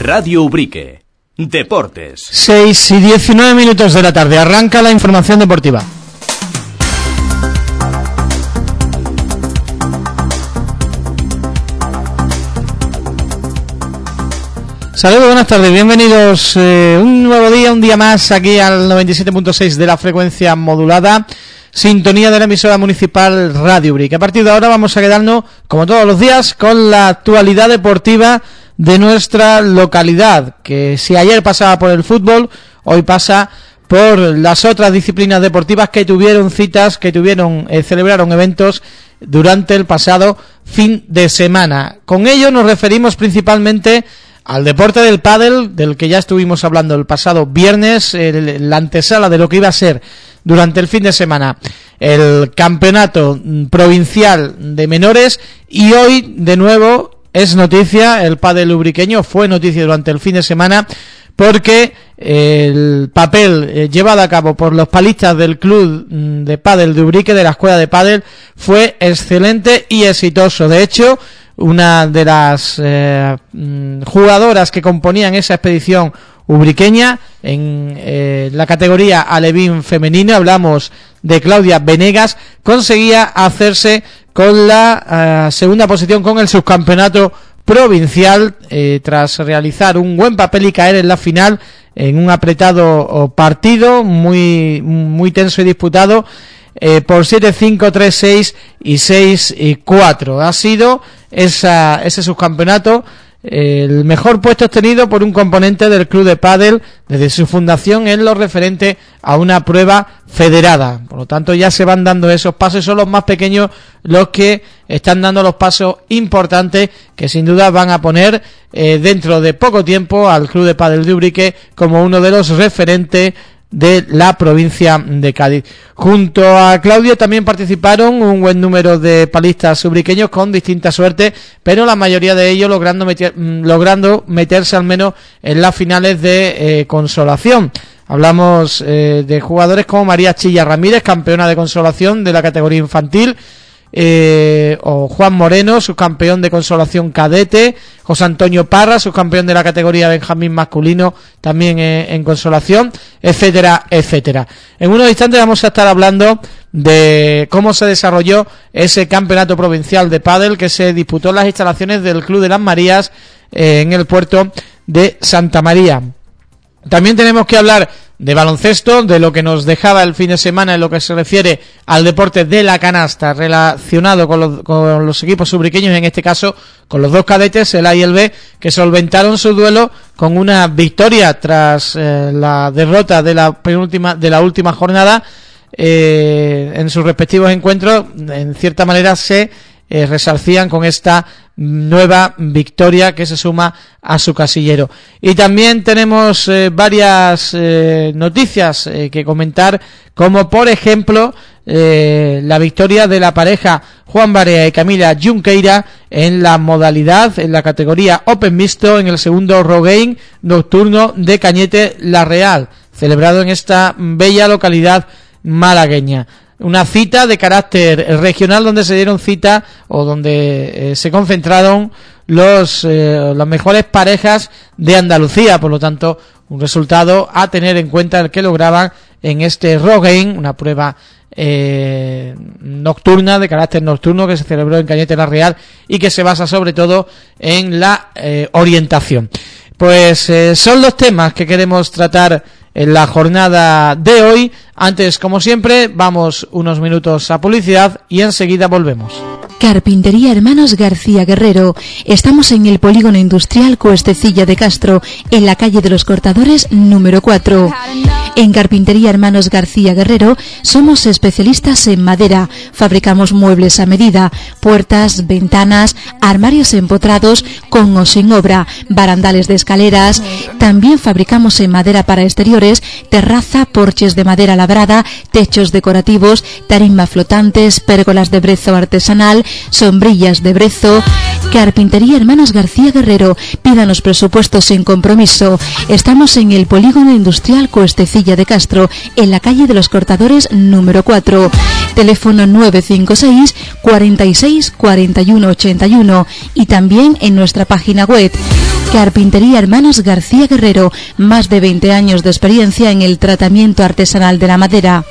Radio Ubrique. Deportes. 6:19 de la tarde. Arranca la información deportiva. Saludos, buenas tardes, bienvenidos un nuevo día, un día más aquí al 97.6 de la frecuencia modulada, sintonía de la emisora municipal Radio Ubrique. A partir de ahora vamos a quedarnos, como todos los días, con la actualidad deportiva de nuestra localidad, que si ayer pasaba por el fútbol, hoy pasa por las otras disciplinas deportivas que tuvieron citas, que celebraron eventos durante el pasado fin de semana. Con ello nos referimos principalmente al deporte del pádel, del que ya estuvimos hablando el pasado viernes, la antesala de lo que iba a ser durante el fin de semana el campeonato provincial de menores, y hoy de nuevo es noticia, el pádel ubriqueño fue noticia durante el fin de semana porque el papel llevado a cabo por los palistas del club de pádel de Ubrique, de la escuela de pádel, fue excelente y exitoso. De hecho, una de las jugadoras que componían esa expedición ubriqueña en la categoría alevín femenino, hablamos de Claudia Venegas, conseguía hacerse con la segunda posición con el subcampeonato provincial tras realizar un buen papel y caer en la final en un apretado partido muy tenso y disputado por 7-5, 3-6 y 6-4. Ha sido ese subcampeonato el mejor puesto obtenido por un componente del club de pádel desde su fundación en lo referente a una prueba federada. Por lo tanto, ya se van dando esos pasos, son los más pequeños los que están dando los pasos importantes que sin duda van a poner dentro de poco tiempo al club de pádel de Ubrique como uno de los referentes de la provincia de Cádiz. Junto a Claudio también participaron un buen número de palistas ubriqueños con distinta suerte, pero la mayoría de ellos logrando meterse al menos en las finales de consolación. Hablamos de jugadores como María Chilla Ramírez, campeona de consolación de la categoría infantil, o Juan Moreno, subcampeón de consolación cadete, José Antonio Parra, subcampeón de la categoría Benjamín masculino, también en consolación, etcétera, etcétera. En unos instantes vamos a estar hablando de cómo se desarrolló ese campeonato provincial de pádel que se disputó en las instalaciones del Club de las Marías en el puerto de Santa María. También tenemos que hablar de baloncesto, de lo que nos dejaba el fin de semana en lo que se refiere al deporte de la canasta relacionado con los equipos ubriqueños, en este caso con los dos cadetes, el A y el B, que solventaron su duelo con una victoria tras la derrota de la última jornada en sus respectivos encuentros. En cierta manera se resarcían con esta nueva victoria que se suma a su casillero. Y también tenemos varias noticias que comentar, como por ejemplo la victoria de la pareja Juan Barea y Camila Junqueira en la modalidad, en la categoría Open Mixto, en el segundo Rogaine nocturno de Cañete La Real, celebrado en esta bella localidad malagueña. Una cita de carácter regional donde se dieron cita o donde se concentraron las mejores parejas de Andalucía. Por lo tanto, un resultado a tener en cuenta el que lograban en este Rogaine, una prueba nocturna, de carácter nocturno, que se celebró en Cañete La Real y que se basa sobre todo en la orientación. Pues son los temas que queremos tratar en la jornada de hoy. Antes, como siempre, vamos unos minutos a publicidad y enseguida volvemos. Carpintería Hermanos García Guerrero. Estamos en el Polígono Industrial Cuestecilla de Castro, en la calle de los Cortadores número 4. En Carpintería Hermanos García Guerrero somos especialistas en madera. Fabricamos muebles a medida, puertas, ventanas, armarios empotrados con o sin obra, barandales de escaleras. También fabricamos en madera para exteriores, terraza, porches de madera labrada, techos decorativos, tarima flotantes, pérgolas de brezo artesanal, sombrillas de brezo. Carpintería Hermanos García Guerrero. Pídanos presupuestos sin compromiso. Estamos en el Polígono Industrial Cuestecilla de Castro, en la calle de los Cortadores número 4. Teléfono 956 46 41 81 y también en nuestra página web. Carpintería Hermanos García Guerrero. Más de 20 años de experiencia en el tratamiento artesanal de la madera.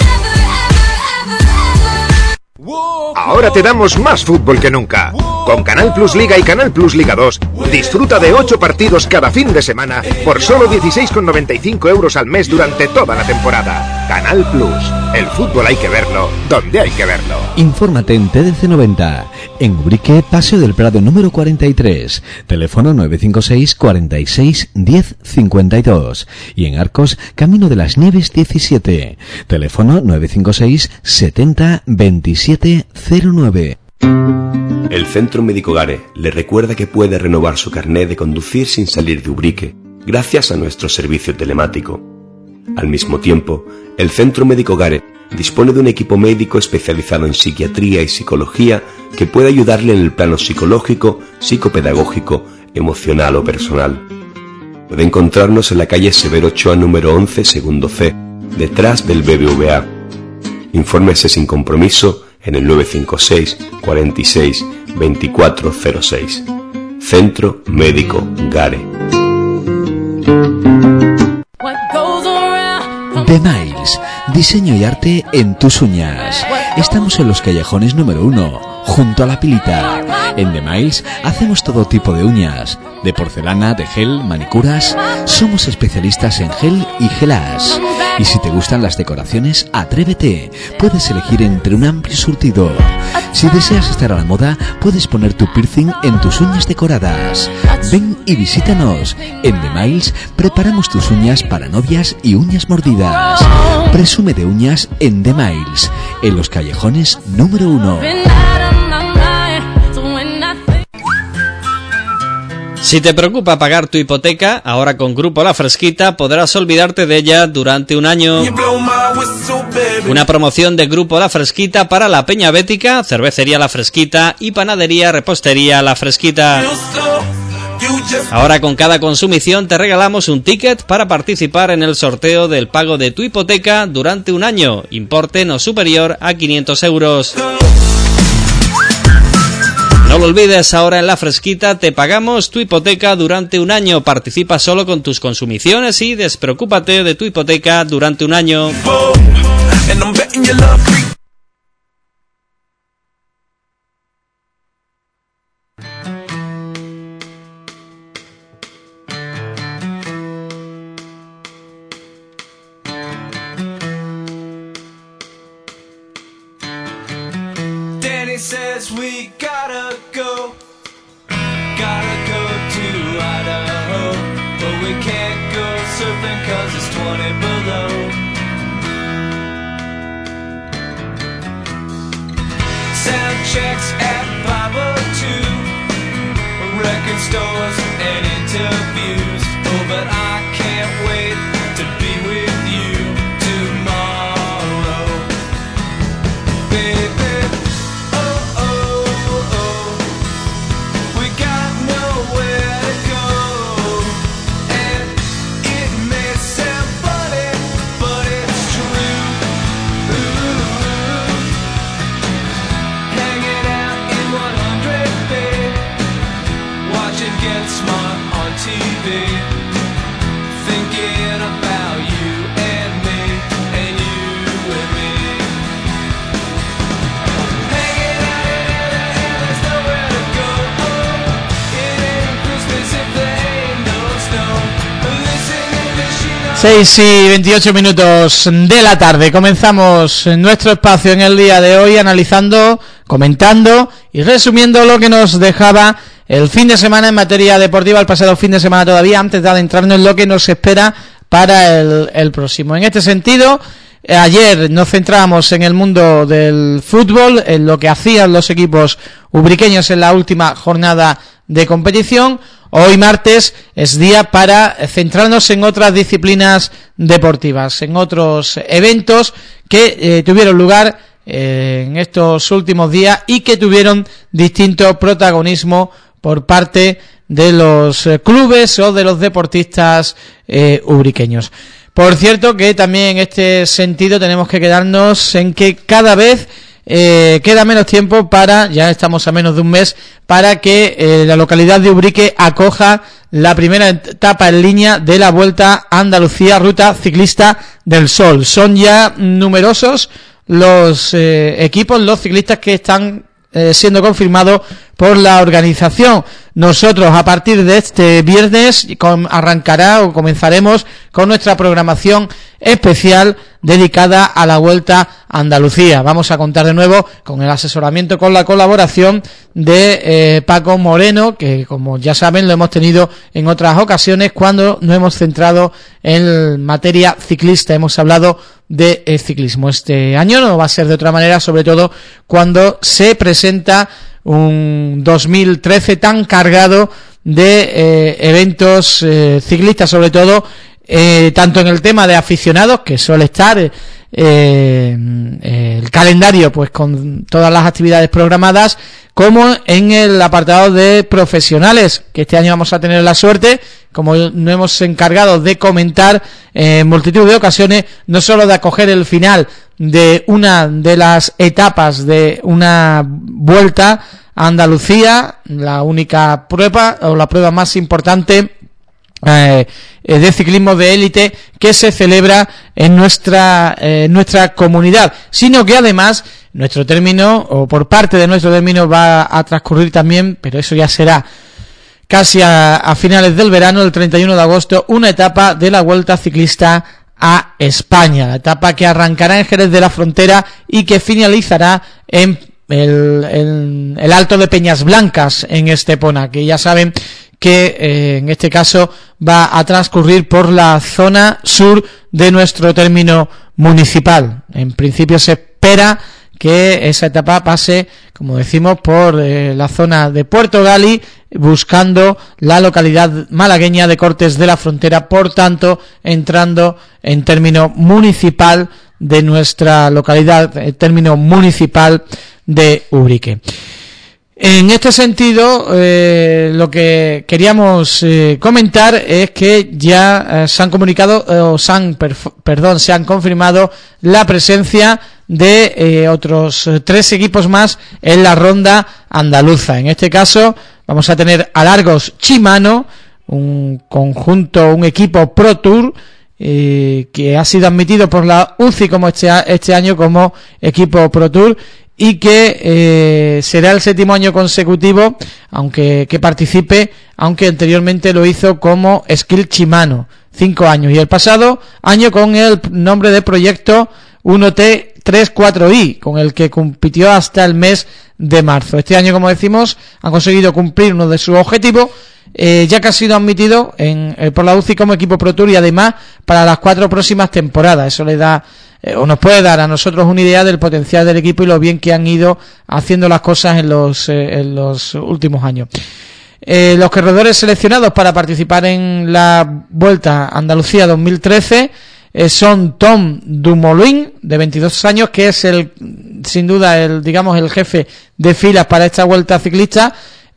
Ahora te damos más fútbol que nunca. Con Canal Plus Liga y Canal Plus Liga 2, disfruta de 8 partidos cada fin de semana por solo 16,95 € al mes durante toda la temporada. Canal Plus, el fútbol hay que verlo donde hay que verlo. Infórmate en TDC 90, en Ubrique, Paseo del Prado número 43, teléfono 956 46 10 52 y en Arcos, Camino de las Nieves 17, teléfono 956 70 27 09. El Centro Médico Gare le recuerda que puede renovar su carné de conducir sin salir de Ubrique, gracias a nuestro servicio telemático. Al mismo tiempo, el Centro Médico Gare dispone de un equipo médico especializado en psiquiatría y psicología que puede ayudarle en el plano psicológico, psicopedagógico, emocional o personal. Puede encontrarnos en la calle Severo Ochoa número 11, segundo C, detrás del BBVA. Infórmese sin compromiso en el 956 46 2406. Centro Médico Gare. The Miles, diseño y arte en tus uñas. Estamos en los callejones número 1, junto a la Pilita. En The Miles hacemos todo tipo de uñas, de porcelana, de gel, manicuras. Somos especialistas en gel y gelas. Y si te gustan las decoraciones, atrévete. Puedes elegir entre un amplio surtido. Si deseas estar a la moda, puedes poner tu piercing en tus uñas decoradas. Ven y visítanos. En The Miles preparamos tus uñas para novias y uñas mordidas. Presume de uñas en The Miles, en los callejones número 1. Si te preocupa pagar tu hipoteca, ahora con Grupo La Fresquita podrás olvidarte de ella durante un año. Una promoción de Grupo La Fresquita para la Peña Bética, Cervecería La Fresquita y Panadería Repostería La Fresquita. Ahora con cada consumición te regalamos un ticket para participar en el sorteo del pago de tu hipoteca durante un año, importe no superior a 500 euros. No lo olvides, ahora en La Fresquita te pagamos tu hipoteca durante un año. Participa solo con tus consumiciones y despreocúpate de tu hipoteca durante un año. Says we gotta go to Idaho, but we can't go surfing 'cause it's 20 below. Sound checks at 5:02, record stores and interviews. Oh, but I can't wait to be with you tomorrow, baby. Seis y 28 minutos de la tarde. Comenzamos nuestro espacio en el día de hoy analizando, comentando y resumiendo lo que nos dejaba el fin de semana en materia deportiva, el pasado fin de semana todavía, antes de adentrarnos en lo que nos espera para el próximo. En este sentido, ayer nos centramos en el mundo del fútbol, en lo que hacían los equipos ubriqueños en la última jornada de competición. Hoy martes es día para centrarnos en otras disciplinas deportivas, en otros eventos que tuvieron lugar en estos últimos días y que tuvieron distinto protagonismo por parte de los clubes o de los deportistas ubriqueños. Por cierto que también en este sentido tenemos que quedarnos en que cada vez queda menos tiempo ya estamos a menos de un mes, para que la localidad de Ubrique acoja la primera etapa en línea de la Vuelta a Andalucía, Ruta Ciclista del Sol. Son ya numerosos los equipos, los ciclistas que están siendo confirmados por la organización. Nosotros a partir de este viernes comenzaremos con nuestra programación especial dedicada a la Vuelta a Andalucía. Vamos a contar de nuevo con el asesoramiento, con la colaboración de Paco Moreno, que como ya saben lo hemos tenido en otras ocasiones cuando nos hemos centrado en materia ciclista, hemos hablado de ciclismo. Este año no va a ser de otra manera, sobre todo cuando se presenta un 2013 tan cargado de eventos ciclistas, sobre todo tanto en el tema de aficionados, que suele estar el calendario pues con todas las actividades programadas, como en el apartado de profesionales, que este año vamos a tener la suerte, como nos hemos encargado de comentar en multitud de ocasiones, no solo de acoger el final de una de las etapas de una Vuelta a Andalucía, la única prueba o la prueba más importante de ciclismo de élite que se celebra en nuestra comunidad, sino que además nuestro término, o por parte de nuestro término, va a transcurrir también, pero eso ya será casi a finales del verano, el 31 de agosto, una etapa de la Vuelta Ciclista a España, la etapa que arrancará en Jerez de la Frontera y que finalizará en el Alto de Peñas Blancas, en Estepona, que ya saben que en este caso va a transcurrir por la zona sur de nuestro término municipal. En principio se espera que esa etapa pase, como decimos, por la zona de Puerto Gali, buscando la localidad malagueña de Cortes de la Frontera, por tanto entrando en término municipal de nuestra localidad, el término municipal de Ubrique. En este sentido, lo que queríamos comentar es que ya se han comunicado, se han confirmado la presencia de otros 3 equipos más en la ronda andaluza. En este caso vamos a tener a Largos Chimano, un equipo Pro Tour, que ha sido admitido por la UCI como este año como equipo Pro Tour, y que será el 7º año consecutivo que participe, aunque anteriormente lo hizo como Skill Chimano, 5 años, y el pasado año con el nombre de proyecto 1T34i, con el que compitió hasta el mes de marzo. Este año, como decimos, han conseguido cumplir uno de sus objetivos, ya que ha sido admitido por la UCI como equipo Pro Tour, y además para las 4 próximas temporadas. Eso le da o nos puede dar a nosotros una idea del potencial del equipo y lo bien que han ido haciendo las cosas en los últimos años. Los corredores seleccionados para participar en la Vuelta a Andalucía 2013 son Tom Dumoulin, de 22 años, que es sin duda el jefe de filas para esta Vuelta ciclista.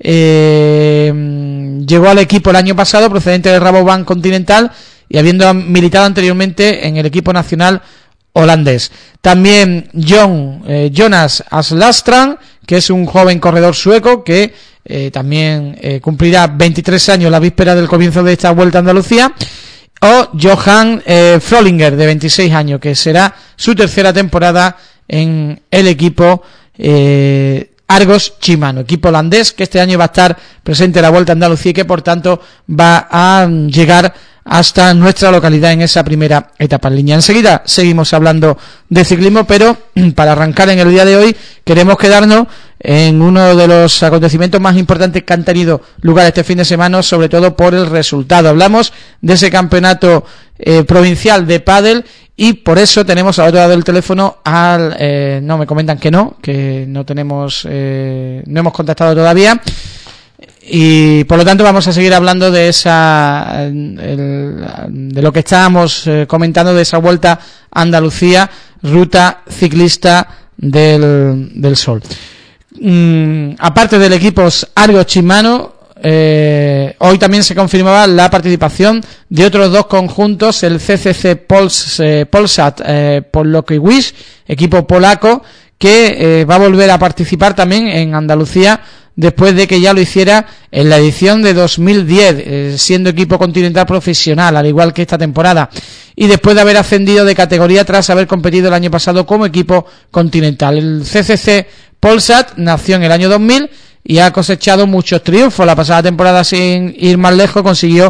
Llegó al equipo el año pasado procedente del Rabobank Continental y habiendo militado anteriormente en el equipo nacional holandés. También Jonas Aslastran, que es un joven corredor sueco que también cumplirá 23 años la víspera del comienzo de esta Vuelta a Andalucía, o Johan Frolinger, de 26 años, que será su 3ª temporada en el equipo Argos Chimano, equipo holandés que este año va a estar presente en la Vuelta a Andalucía y que por tanto va a llegar hasta nuestra localidad en esa primera etapa en línea. Enseguida seguimos hablando de ciclismo, pero para arrancar en el día de hoy queremos quedarnos en uno de los acontecimientos más importantes que han tenido lugar este fin de semana, sobre todo por el resultado. Hablamos de ese campeonato provincial de pádel y por eso tenemos al otro lado del teléfono no, me comentan que no tenemos, no hemos contactado todavía. Y por lo tanto vamos a seguir hablando de de lo que estábamos comentando, de esa Vuelta a Andalucía, Ruta Ciclista del Sol. Aparte del equipo Argos Chimano, hoy también se confirmaba la participación de otros dos conjuntos, el CCC Polsat Polokiewicz, equipo polaco, que va a volver a participar también en Andalucía después de que ya lo hiciera en la edición de 2010, siendo equipo continental profesional, al igual que esta temporada, y después de haber ascendido de categoría tras haber competido el año pasado como equipo continental. El CCC Polsat nació en el año 2000 y ha cosechado muchos triunfos. La pasada temporada, sin ir más lejos, consiguió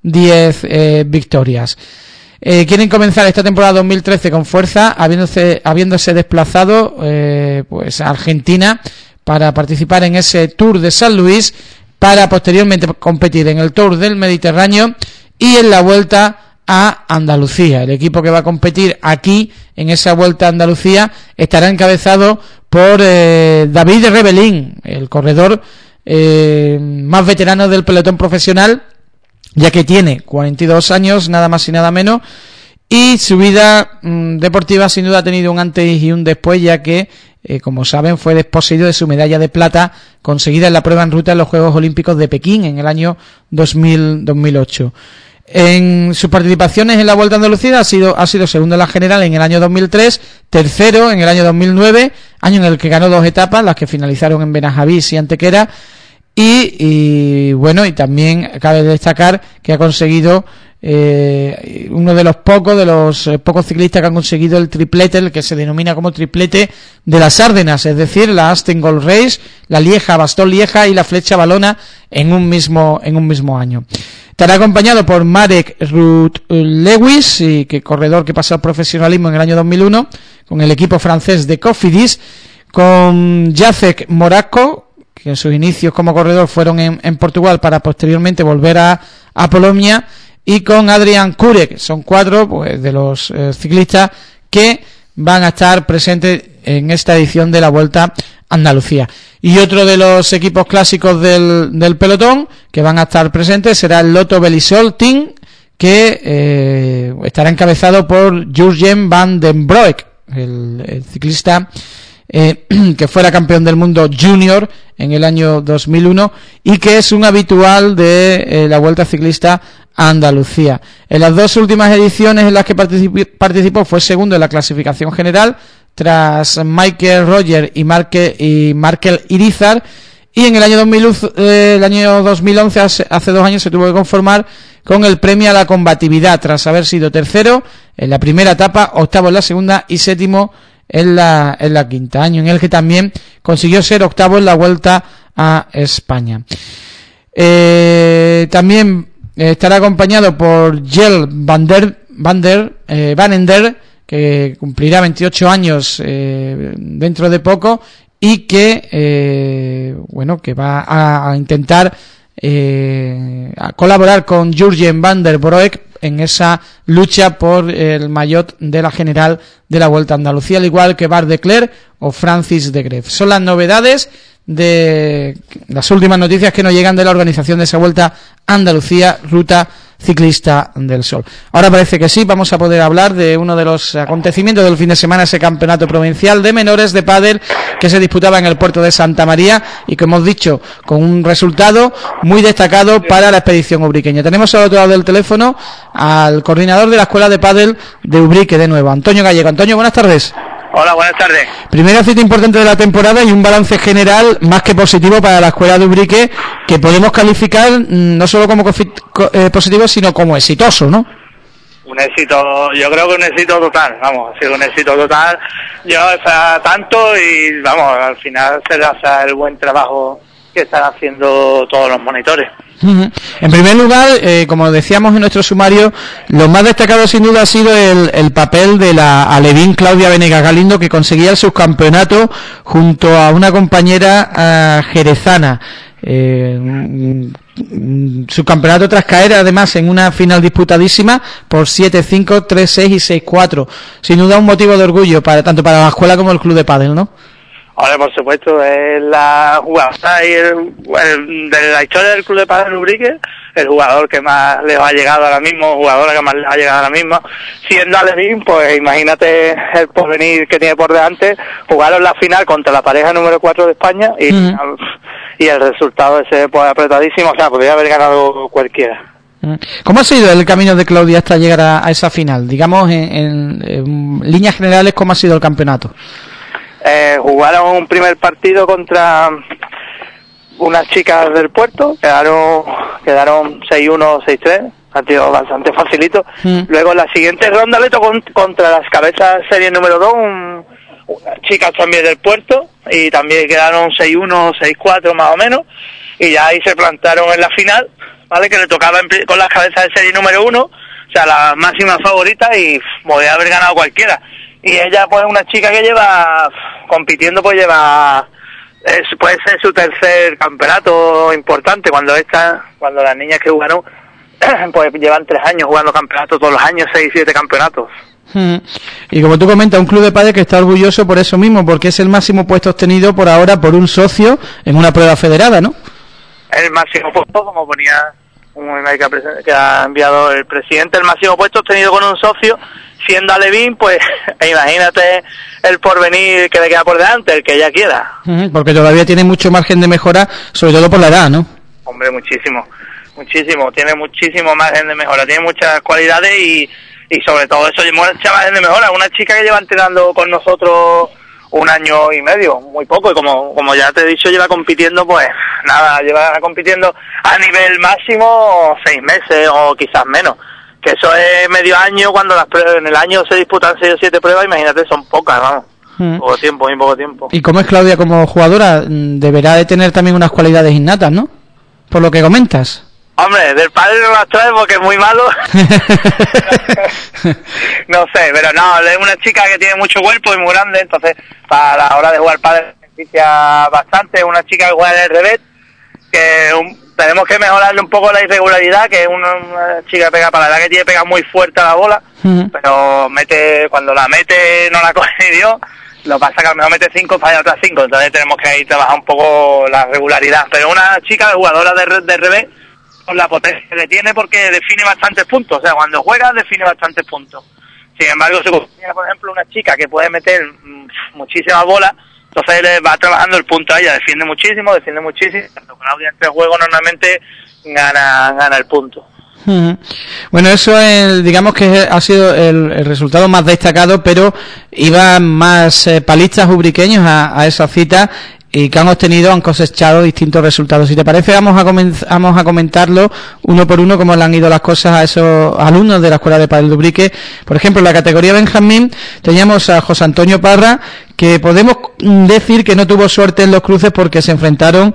10 victorias. Quieren comenzar esta temporada 2013 con fuerza, habiéndose desplazado pues a Argentina para participar en ese Tour de San Luis, para posteriormente competir en el Tour del Mediterráneo y en la Vuelta a Andalucía. El equipo que va a competir aquí en esa Vuelta a Andalucía estará encabezado por David Rebellín, el corredor más veterano del pelotón profesional, ya que tiene 42 años, nada más y nada menos, y su vida deportiva sin duda ha tenido un antes y un después, ya que, como saben, fue desposeído de su medalla de plata conseguida en la prueba en ruta en los Juegos Olímpicos de Pekín en el año 2008. En sus participaciones en la Vuelta a Andalucía ha sido segundo en la general en el año 2003, tercero en el año 2009, año en el que ganó 2 etapas, las que finalizaron en Benajavís y Antequera, y también cabe destacar que ha conseguido uno de los pocos ciclistas que han conseguido el triplete, el que se denomina como triplete de las Árdenas, es decir, la Aston Gold Race, la Lieja, Bastogne Lieja y la Flecha Valona en un mismo año. Estará acompañado por Marek Ruth-Lewis, corredor que pasó al profesionalismo en el año 2001 con el equipo francés de Cofidis, con Jacek Moraco, que en sus inicios como corredor fueron en Portugal para posteriormente volver a Polonia, y con Adrian Kurek. Son 4 pues, de los ciclistas que van a estar presentes en esta edición de la Vuelta a Andalucía. Y otro de los equipos clásicos del pelotón que van a estar presentes será el Lotto Belisol Team, que estará encabezado por Jurgen van den Broek, el ciclista que fuera campeón del mundo junior en el año 2001 y que es un habitual de la Vuelta Ciclista a Andalucía. En las 2 últimas ediciones en las que participó fue segundo en la clasificación general tras Michael Roger y Markel Irizar, y en el año 2011, hace 2 años, se tuvo que conformar con el premio a la combatividad tras haber sido tercero en la primera etapa, octavo en la segunda y séptimo en la quinta, año en el que también consiguió ser octavo en la Vuelta a España. También estará acompañado por Jel Van Ender, que cumplirá 28 años dentro de poco, y que va a intentar a colaborar con Jurgen van der Broek en esa lucha por el maillot de la general de la Vuelta a Andalucía, al igual que Bart de Cler o Francis de Greff. Son las novedades de las últimas noticias que nos llegan de la organización de esa Vuelta a Andalucía, Ruta Ciclista del Sol. Ahora parece que sí, vamos a poder hablar de uno de los acontecimientos del fin de semana, ese campeonato provincial de menores de pádel que se disputaba en el puerto de Santa María y que hemos dicho con un resultado muy destacado para la expedición ubriqueña. Tenemos al otro lado del teléfono al coordinador de la Escuela de Pádel de Ubrique de nuevo, Antonio Gallego. Antonio, buenas tardes. Hola, buenas tardes. Primera cita importante de la temporada y un balance general más que positivo para la Escuela de Ubrique, que podemos calificar no solo como positivo, sino como exitoso, ¿no? Un éxito, yo creo que un éxito total, ha sido un éxito total. Tanto y, al final se hace el buen trabajo que están haciendo todos los monitores. En primer lugar, como decíamos en nuestro sumario, lo más destacado sin duda ha sido el papel de la alevín Claudia Venegas Galindo, que conseguía el subcampeonato junto a una compañera jerezana. Subcampeonato tras caer además en una final disputadísima por 7-5, 3-6 y 6-4. Sin duda un motivo de orgullo tanto para la escuela como el club de pádel, ¿no? Ahora, por supuesto, es la jugada y de la historia del club de pádel Ubrique, el jugador que más les ha llegado ahora mismo, jugadora que más les ha llegado ahora mismo, siendo Alevín, pues imagínate el porvenir que tiene por delante. Jugaron la final contra la pareja número 4 de España y el resultado ese pues apretadísimo, o sea, podría haber ganado cualquiera. ¿Cómo ha sido el camino de Claudia hasta llegar a esa final? Digamos, en líneas generales, ¿cómo ha sido el campeonato? Jugaron un primer partido contra unas chicas del Puerto, quedaron 6-1, 6-3, partido bastante facilito. Luego en la siguiente ronda le tocó contra las cabezas serie número 2, unas chicas también del Puerto, y también quedaron 6-1, 6-4 más o menos, y ya ahí se plantaron en la final, ¿vale? Que le tocaba con las cabezas de serie número 1, o sea, la máxima favorita, y podía haber ganado cualquiera. Y ella pues una chica que lleva compitiendo, pues puede ser su tercer campeonato importante, cuando las niñas que jugaron pues llevan 3 años jugando campeonatos todos los años, 6, 7 campeonatos. Y como tú comentas, un club de pádel que está orgulloso por eso mismo, porque es el máximo puesto obtenido por ahora por un socio en una prueba federada, ¿no? El máximo puesto, como ponía un email que ha enviado el presidente, el máximo puesto obtenido con un socio, siendo Alevín, pues imagínate el porvenir que le queda por delante, el que ella quiera. Porque todavía tiene mucho margen de mejora, sobre todo por la edad, ¿no? Hombre, muchísimo, tiene muchísimo margen de mejora, tiene muchas cualidades y sobre todo eso, mucha margen de mejora. Una chica que lleva entrenando con nosotros 1 año y medio, muy poco, y como ya te he dicho, lleva compitiendo, pues nada, lleva compitiendo a nivel máximo 6 meses o quizás menos, que eso es medio año, cuando las pruebas en el año se disputan 6 o 7 pruebas, imagínate, son pocas, vamos. Muy poco tiempo. ¿Y cómo es Claudia como jugadora? Deberá de tener también unas cualidades innatas, ¿no? Por lo que comentas. Hombre, del padre no las trae porque es muy malo. No sé, pero no, es una chica que tiene mucho cuerpo y muy grande, entonces para la hora de jugar pádel beneficia bastante. Es una chica que juega en el revés, que tenemos que mejorarle un poco la irregularidad, que es una chica que pega, para la edad que tiene, pega muy fuerte a la bola, pero cuando la mete no la coge ni Dios. Lo que pasa es que a lo mejor mete 5, falla otras 5, entonces tenemos que ahí trabajar un poco la regularidad. Pero una chica jugadora de revés, con la potencia que tiene, porque define bastantes puntos, o sea, cuando juega define bastantes puntos. Sin embargo, si tiene, por ejemplo, una chica que puede meter muchísimas bolas, entonces le va trabajando el punto a ella, defiende muchísimo. Cuando Claudia entre juego normalmente gana el punto. Bueno, eso digamos que ha sido el resultado más destacado, pero iban más palistas ubriqueños a esa cita, y que han cosechado distintos resultados. Si te parece, vamos a comentarlo uno por uno, cómo le han ido las cosas a esos alumnos de la Escuela de Pádel de Ubrique. Por ejemplo, en la categoría Benjamín teníamos a José Antonio Parra, que podemos decir que no tuvo suerte en los cruces porque se enfrentaron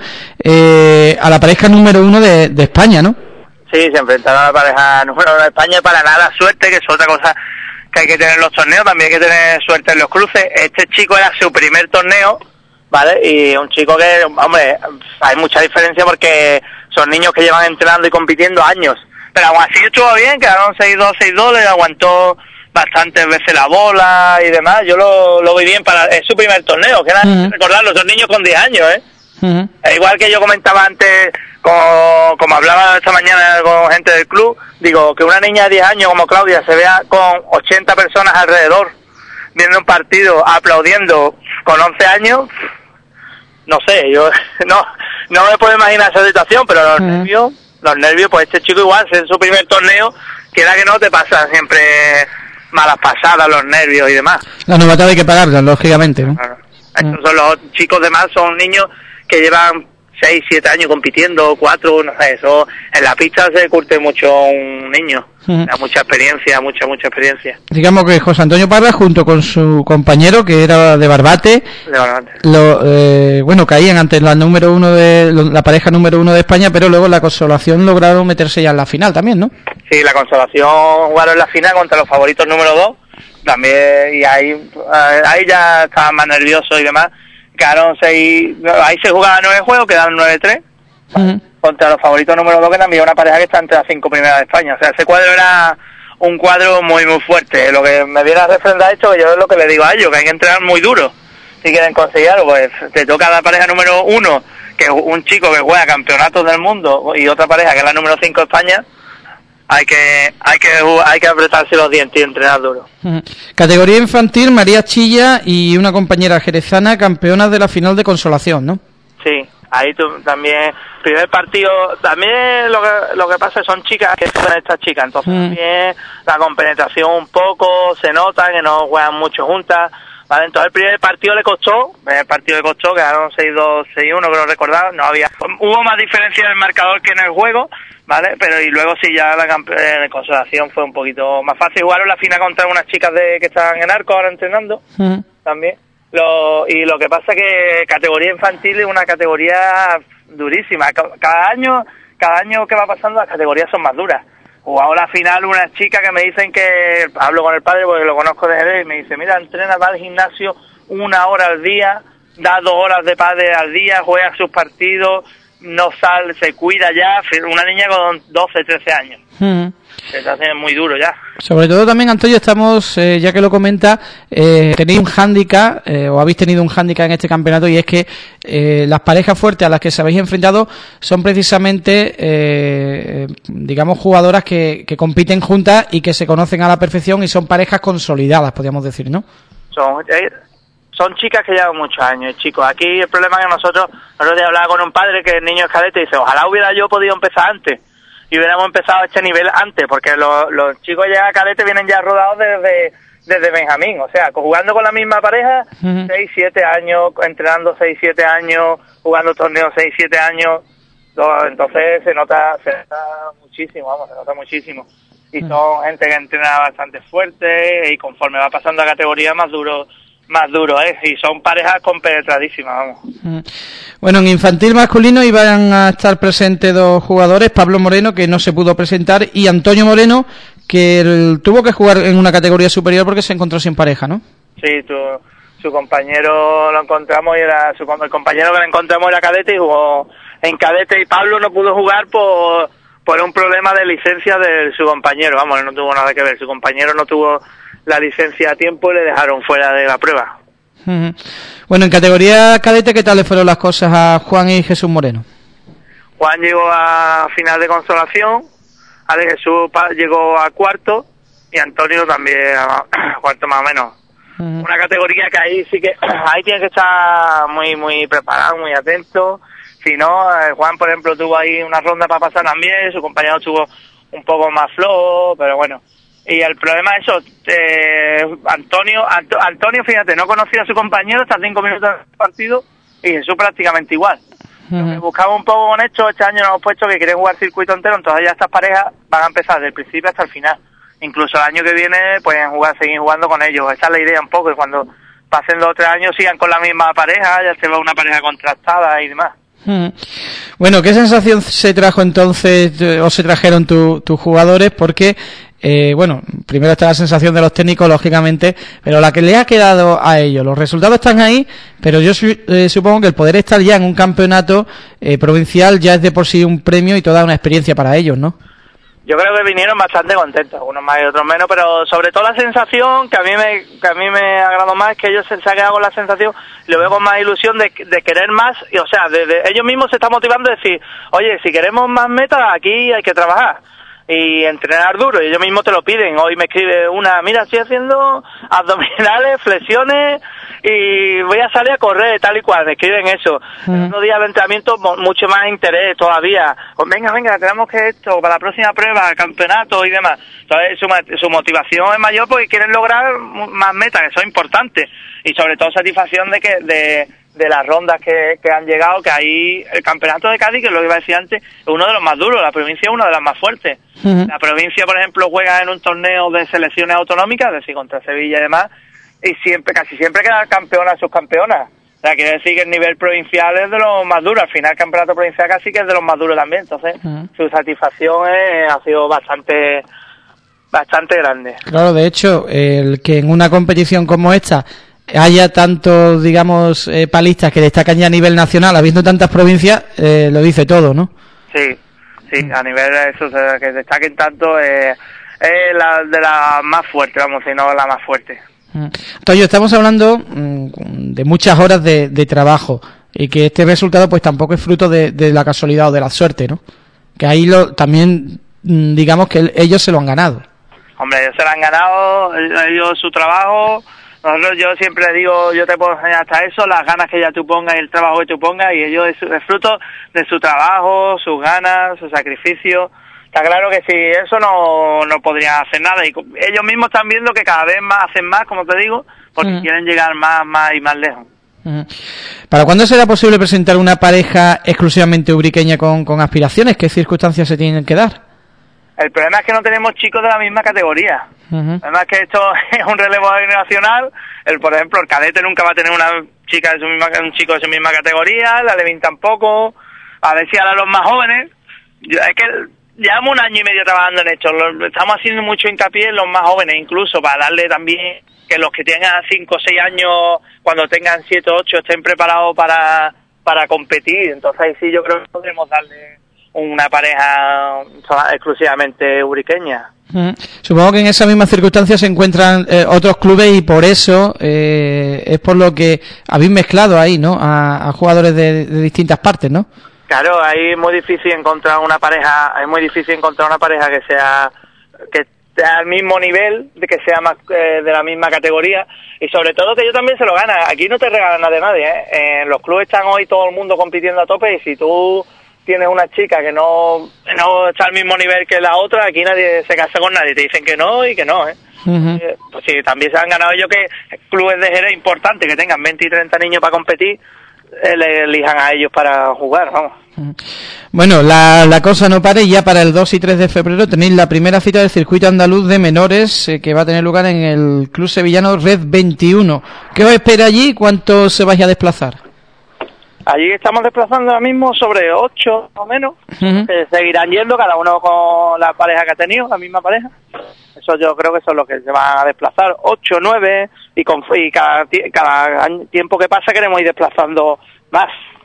a la pareja número 1 de España, ¿no? Sí, se enfrentaron a la pareja número 1 de España. Para nada suerte, que es otra cosa que hay que tener en los torneos, también hay que tener suerte en los cruces. Este chico era su primer torneo, ¿vale? Y un chico que, hombre, hay mucha diferencia porque son niños que llevan entrenando y compitiendo años. Pero aún así estuvo bien, quedaron 6-2, 6-2, le aguantó bastantes veces la bola y demás. Yo lo vi bien, es su primer torneo, que era, recordarlo, son niños con 10 años, ¿eh? Igual que yo comentaba antes, como hablaba esta mañana con gente del club, digo, que una niña de 10 años como Claudia se vea con 80 personas alrededor, viendo un partido, aplaudiendo con 11 años, no sé, yo no me puedo imaginar esa situación, pero los nervios, pues este chico igual, es su primer torneo, quiera que no, te pasan siempre malas pasadas, los nervios y demás. La novatada hay que pagarla, lógicamente, ¿no? Claro. Estos son los chicos demás, son niños que llevan 6, 7 años compitiendo, 4, no sé, eso en la pista se curte mucho un niño, da mucha experiencia, mucha experiencia. Digamos que José Antonio Parra, junto con su compañero, que era de Barbate, caían ante la número 1 la pareja número 1 de España, pero luego en la Consolación lograron meterse ya en la final también, ¿no? Sí, la Consolación jugaron en la final contra los favoritos número 2, también, y ahí ya estaban más nerviosos y demás. Quedaron 6, ahí se jugaban 9 juegos, quedaron 9-3 contra los favoritos número 2, que también una pareja que está entre las 5 primeras de España. O sea, ese cuadro era un cuadro muy fuerte. Lo que me viene a refrendar esto, que yo es lo que le digo a ellos, que hay que entrenar muy duro si quieren conseguir algo. Pues te toca la pareja número 1, que un chico que juega campeonatos del mundo y otra pareja que es la número 5 de España, hay que apretarse los dientes y entrenar duro. Categoría infantil, María Chilla y una compañera jerezana, campeonas de la final de consolación, ¿no? Sí, ahí también, primer partido, también lo que pasa son chicas que suben estas chicas, entonces también la compenetración un poco, se nota que no juegan mucho juntas, ¿vale? Entonces el primer partido le costó, quedaron 6-2, 6-1, creo recordar, hubo más diferencia en el marcador que en el juego, ¿vale? Pero y luego sí, ya la consolación fue un poquito más fácil. Jugaron la final contra unas chicas que estaban en Arco ahora entrenando, también. Y lo que pasa que categoría infantil es una categoría durísima. Cada año que va pasando las categorías son más duras. Jugado la final unas chicas que me dicen que, hablo con el padre porque lo conozco de Jerez, y me dice, mira, entrena, va al gimnasio 1 hora al día, da 2 horas de padre al día, juega sus partidos, no sale, se cuida ya, una niña con 12, 13 años. Se está haciendo muy duro ya. Sobre todo también, Antonio, estamos, ya que lo comenta, tenéis un hándicap, o habéis tenido un hándicap en este campeonato, y es que las parejas fuertes a las que se habéis enfrentado son precisamente, digamos, jugadoras que compiten juntas y que se conocen a la perfección y son parejas consolidadas, podríamos decir, ¿no? Son chicas que llevan muchos años, chicos. Aquí el problema es que nosotros hablaba con un padre que el niño es cadete y dice, ojalá hubiera yo podido empezar antes y hubiéramos empezado a este nivel antes, porque los chicos ya cadete vienen ya rodados desde Benjamín, o sea, jugando con la misma pareja, 6, 7 años, entrenando 6, 7 años, jugando torneos 6, 7 años, entonces se nota muchísimo. Y son gente que entrena bastante fuerte y conforme va pasando la categoría más duro, y son parejas compenetradísimas, vamos. Bueno, en infantil masculino iban a estar presentes 2 jugadores, Pablo Moreno, que no se pudo presentar, y Antonio Moreno, que tuvo que jugar en una categoría superior porque se encontró sin pareja, ¿no? Sí, su compañero lo encontramos y el compañero que lo encontramos era cadete y jugó en cadete, y Pablo no pudo jugar por un problema de licencia de su compañero, vamos, no tuvo nada que ver, su compañero no tuvo la licencia a tiempo y le dejaron fuera de la prueba. Bueno, en categoría cadete, ¿qué tal le fueron las cosas a Juan y Jesús Moreno? Juan llegó a final de consolación, Jesús llegó a cuarto y Antonio también a cuarto más o menos. Una categoría que ahí sí que ahí tiene que estar muy muy preparado, muy atento. Si no, Juan, por ejemplo, tuvo ahí una ronda para pasar también, su compañero estuvo un poco más flojo, pero bueno. Y el problema es eso, Antonio, fíjate, no conocía a su compañero hasta 5 minutos del partido y Jesús prácticamente igual. Buscamos un poco con esto, este año nos hemos puesto que quieren jugar circuito entero, entonces ya estas parejas van a empezar desde el principio hasta el final. Incluso el año que viene pueden seguir jugando con ellos, esa es la idea un poco, y cuando pasen 2 o 3 años sigan con la misma pareja, ya se va una pareja contrastada y demás. Bueno, ¿qué sensación se trajo entonces, o se trajeron tus jugadores? Porque bueno, primero está la sensación de los técnicos, lógicamente, pero la que le ha quedado a ellos, los resultados están ahí, pero yo supongo que el poder estar ya en un campeonato provincial ya es de por sí un premio y toda una experiencia para ellos, ¿no? Yo creo que vinieron bastante contentos, unos más y otros menos, pero sobre todo la sensación que a mí me agradó más es que ellos se han quedado con la sensación, lo veo con más ilusión de querer más, y, o sea, ellos mismos se están motivando a decir, oye, si queremos más metas, aquí hay que trabajar y entrenar duro, y ellos mismos te lo piden. Hoy me escribe una, mira, estoy haciendo abdominales, flexiones y voy a salir a correr, tal y cual, me escriben eso. Unos días de entrenamiento, mucho más interés todavía. Pues venga, tenemos que esto, para la próxima prueba, campeonato y demás. Entonces su motivación es mayor porque quieren lograr más metas, que son importantes, y sobre todo satisfacción de las rondas que han llegado, que ahí el campeonato de Cádiz, que es lo que iba a decir antes, es uno de los más duros, la provincia es una de las más fuertes. La provincia, por ejemplo, juega en un torneo de selecciones autonómicas, es decir, contra Sevilla y demás, y casi siempre quedan campeonas subcampeonas. O sea, quiere decir que el nivel provincial es de los más duros, al final el campeonato provincial casi que es de los más duros también, entonces su satisfacción ha sido bastante grande. Claro, de hecho, el que en una competición como esta haya tantos, digamos, palistas que destacan ya a nivel nacional, habiendo tantas provincias, lo dice todo, ¿no? Sí, a nivel de eso, que destaquen tanto, es la de las más fuertes, vamos, si no la más fuerte. Toyo, estamos hablando de muchas horas de trabajo. y que este resultado pues tampoco es fruto de la casualidad o de la suerte, ¿no? Que ahí también digamos que ellos se lo han ganado. Hombre, ellos se lo han ganado, ellos su trabajo. Nosotros, yo siempre digo, yo te puedo enseñar hasta eso, las ganas que ya tú pongas y el trabajo que tú pongas, y ellos es fruto de su trabajo, sus ganas, su sacrificio. Está claro que si eso no podrían hacer nada, y ellos mismos están viendo que cada vez más hacen más, como te digo, porque quieren llegar más y más lejos. ¿Para cuándo será posible presentar una pareja exclusivamente ubriqueña con aspiraciones? ¿Qué circunstancias se tienen que dar? El problema es que no tenemos chicos de la misma categoría. Además que esto es un relevo generacional. Por ejemplo, el cadete nunca va a tener una chica un chico de su misma categoría, la Levin tampoco. A ver si ahora los más jóvenes. Es que llevamos 1 año y medio trabajando en esto. Estamos haciendo mucho hincapié en los más jóvenes, incluso para darle también que los que tengan 5 o 6 años, cuando tengan 7 o 8, estén preparados para competir. Entonces sí, yo creo que podremos darle una pareja exclusivamente ubriqueña. Supongo que en esas mismas circunstancias se encuentran otros clubes, y por eso es por lo que habéis mezclado ahí, ¿no? A jugadores de distintas partes, ¿no? Claro, ahí es muy difícil encontrar una pareja, que esté al mismo nivel, de que sea más de la misma categoría, y sobre todo que ellos también se lo ganan. Aquí no te regalan nada de nadie, ¿eh? En los clubes están hoy todo el mundo compitiendo a tope, y si tú tienes una chica que no está al mismo nivel que la otra, aquí nadie se casa con nadie, te dicen que no y que no, ¿eh? Pues sí, también se han ganado ellos que clubes de Jerez importantes que tengan 20 y 30 niños para competir, le elijan a ellos para jugar, vamos. Bueno, la cosa no para, y ya para el 2 y 3 de febrero tenéis la primera cita del circuito andaluz de menores que va a tener lugar en el Club Sevillano Red 21. ¿Qué os espera allí? ¿Cuánto se vais a desplazar? Allí estamos desplazando ahora mismo sobre 8 o menos, que seguirán yendo cada uno con la pareja que ha tenido, la misma pareja. Eso yo creo que son los que se van a desplazar, 8, 9, y cada tiempo que pasa queremos ir desplazando más.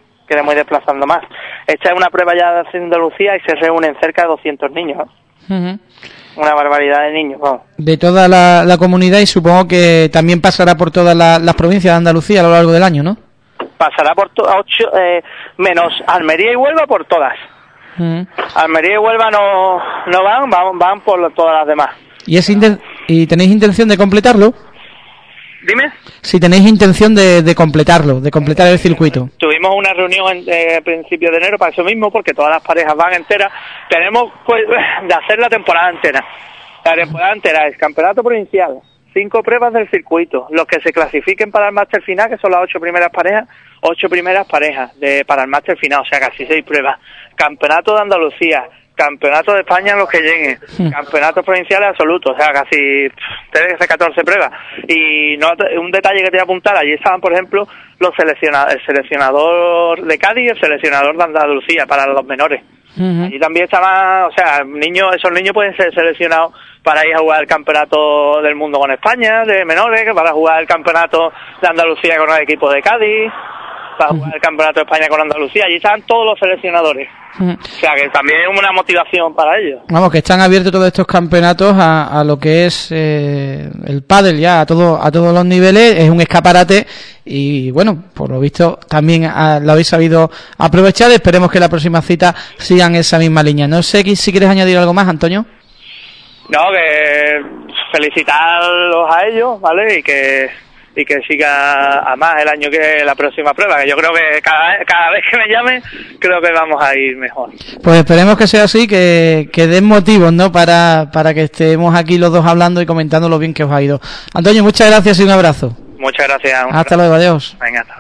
Esta es una prueba ya de Andalucía y se reúnen cerca de 200 niños, ¿no? Una barbaridad de niños, vamos. De toda la comunidad, y supongo que también pasará por todas las provincias de Andalucía a lo largo del año, ¿no? Pasará por 8, menos Almería y Huelva, por todas. Almería y Huelva no van por todas las demás. ¿Y tenéis intención de completarlo? Dime. Si tenéis intención de completarlo, de completar el circuito. Tuvimos una reunión a principios de enero para eso mismo, porque todas las parejas van enteras. Tenemos pues de hacer la temporada entera. La temporada entera es campeonato provincial, 5 pruebas del circuito, los que se clasifiquen para el máster final, que son las 8 primeras parejas para el máster final, o sea, casi 6 pruebas. Campeonato de Andalucía, campeonato de España en los que lleguen, campeonatos provinciales absolutos, o sea, casi 13, 14 pruebas. Y un detalle que te voy a apuntar, allí estaban, por ejemplo, el seleccionador de Cádiz y el seleccionador de Andalucía para los menores. Allí también estaban, o sea, esos niños pueden ser seleccionados para ir a jugar el campeonato del mundo con España, de menores, para jugar el campeonato de Andalucía con el equipo de Cádiz, para jugar el campeonato de España con Andalucía. Allí están todos los seleccionadores. O sea, que también es una motivación para ellos. Vamos, que están abiertos todos estos campeonatos a lo que es el pádel ya, a todos los niveles. Es un escaparate y, bueno, por lo visto también lo habéis sabido aprovechar. Esperemos que la próxima cita sigan esa misma línea. No sé si quieres añadir algo más, Antonio. No, que felicitarlos a ellos, ¿vale? Y que siga a más el año que la próxima prueba, que yo creo que cada vez que me llamen, creo que vamos a ir mejor. Pues esperemos que sea así, que den motivos, ¿no? Para que estemos aquí los dos hablando y comentando lo bien que os ha ido. Antonio, muchas gracias y un abrazo. Muchas gracias. Hasta luego, adiós. Venga, hasta luego.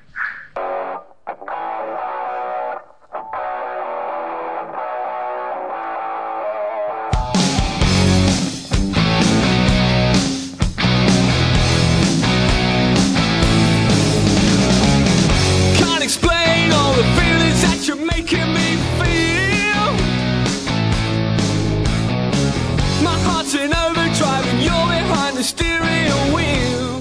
Making me feel my heart's in overdrive and you're behind the steering wheel.